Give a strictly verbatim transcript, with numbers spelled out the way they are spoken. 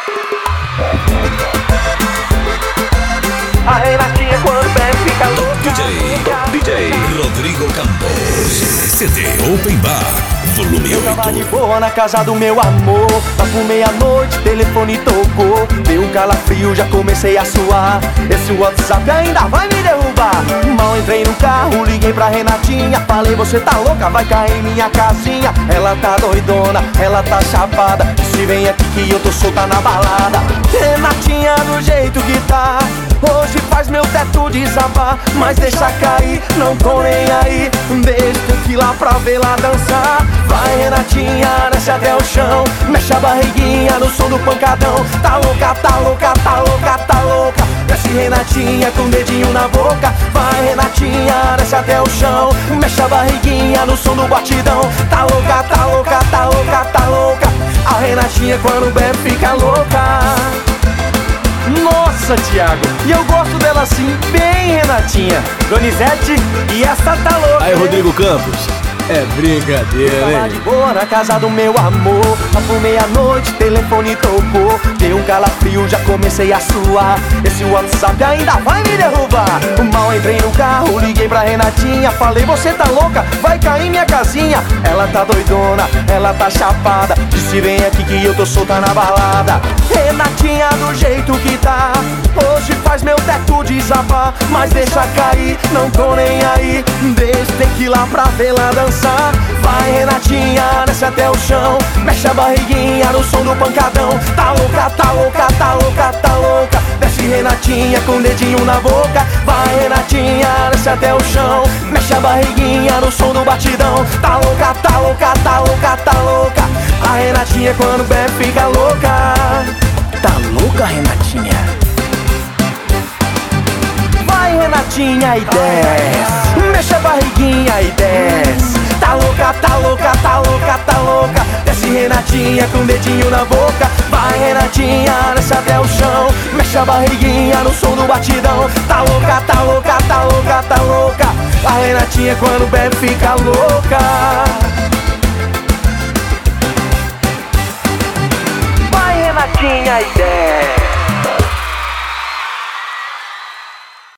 A Renatinha quando bebe fica louca. D J, D J Rodrigo Campos. C D Open Bar, volume Eu tava de oito. boa na casa do meu amor. Lá por meia-noite, telefone tocou. Deu um calafrio, já comecei a suar. Esse WhatsApp ainda vai me derrubar. Mal entrei no carro, liguei pra Renatinha. Falei, você tá louca, vai cair em minha casinha. Ela tá doidona, ela tá chapada. Se vem aqui que eu tô solta na balada. Renatinha do jeito que tá, hoje faz meu teto desabar. Mas deixa cair, não tô nem aí. Deixa tequila pra vê-la dançar. Vai Renatinha, desce até o chão. Mexe a barriguinha no som do pancadão. Tá louca, tá louca, tá louca, tá louca. Desce Renatinha com o dedinho na boca. Vai Renatinha, desce até o chão. Mexe a barriguinha no som do batidão. Tá louca, tá louca, tá louca, tá louca. A Renatinha quando bebe fica louca. Nossa, Thiago, e eu gosto dela assim, bem Renatinha. Donizete, e essa tá louca. Aí, Rodrigo Campos, é brincadeira, Tava hein? de boa na casa do meu amor. Lá por meia-noite, telefone tocou. Deu um calafrio, já comecei a suar. Esse WhatsApp ainda vai me derrubar. Mal entrei no carro, liguei pra Renatinha. Falei, você tá louca, vai cair minha casinha. Ela tá doidona, ela tá chapada. Disse, vem aqui que eu tô solta na balada. Renatinha do jeito que tá, hoje faz meu teto desabar. Mas deixa cair, não tô nem aí. Deixa tequila pra vê-la dançar. Vai Renatinha, desce até o chão. Mexe a barriguinha no som do pancadão. Tá louca, tá louca, tá louca, tá louca. Desce Renatinha com o dedinho na boca. Vai Renatinha, desce até o chão. Mexe a barriguinha no som do batidão. Tá louca, tá louca, tá louca, tá louca. A Renatinha quando bebe fica louca. Tá louca, Renatinha? Vai Renatinha e desce. Mexe a barriguinha e desce. Tá louca, tá louca, tá louca, tá louca. Desce Renatinha com o dedinho na boca. Vai Renatinha, desce até o chão. Mexe a barriguinha no som do batidão. Tá louca, tá louca, tá louca, tá louca. A Renatinha quando bebe fica louca. Vai Renatinha e desce.